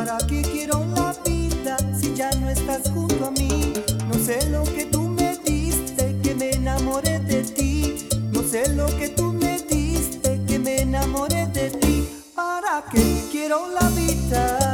¿Para qué quiero la vida si ya no estás junto a mí? No sé lo que tú me diste, que me enamoré de ti. No sé lo que tú me diste, que me enamoré de ti. ¿Para qué quiero la vida?